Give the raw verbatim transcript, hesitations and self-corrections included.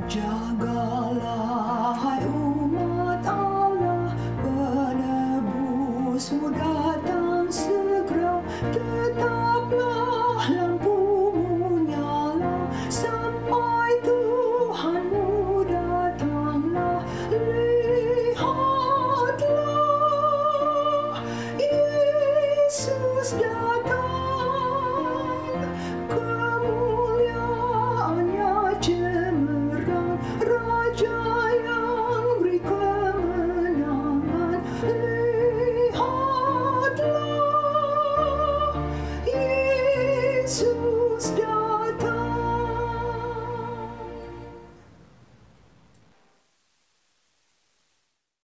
Jagalah hai umat Allah, penebusmu datang segera. Tetaplah lampumu nyala sampai Tuhanmu datanglah. Lihatlah, Yesus datang, kemuliaannya cemerlang, Raja yang beri kemenangan. Lihatlah, Yesus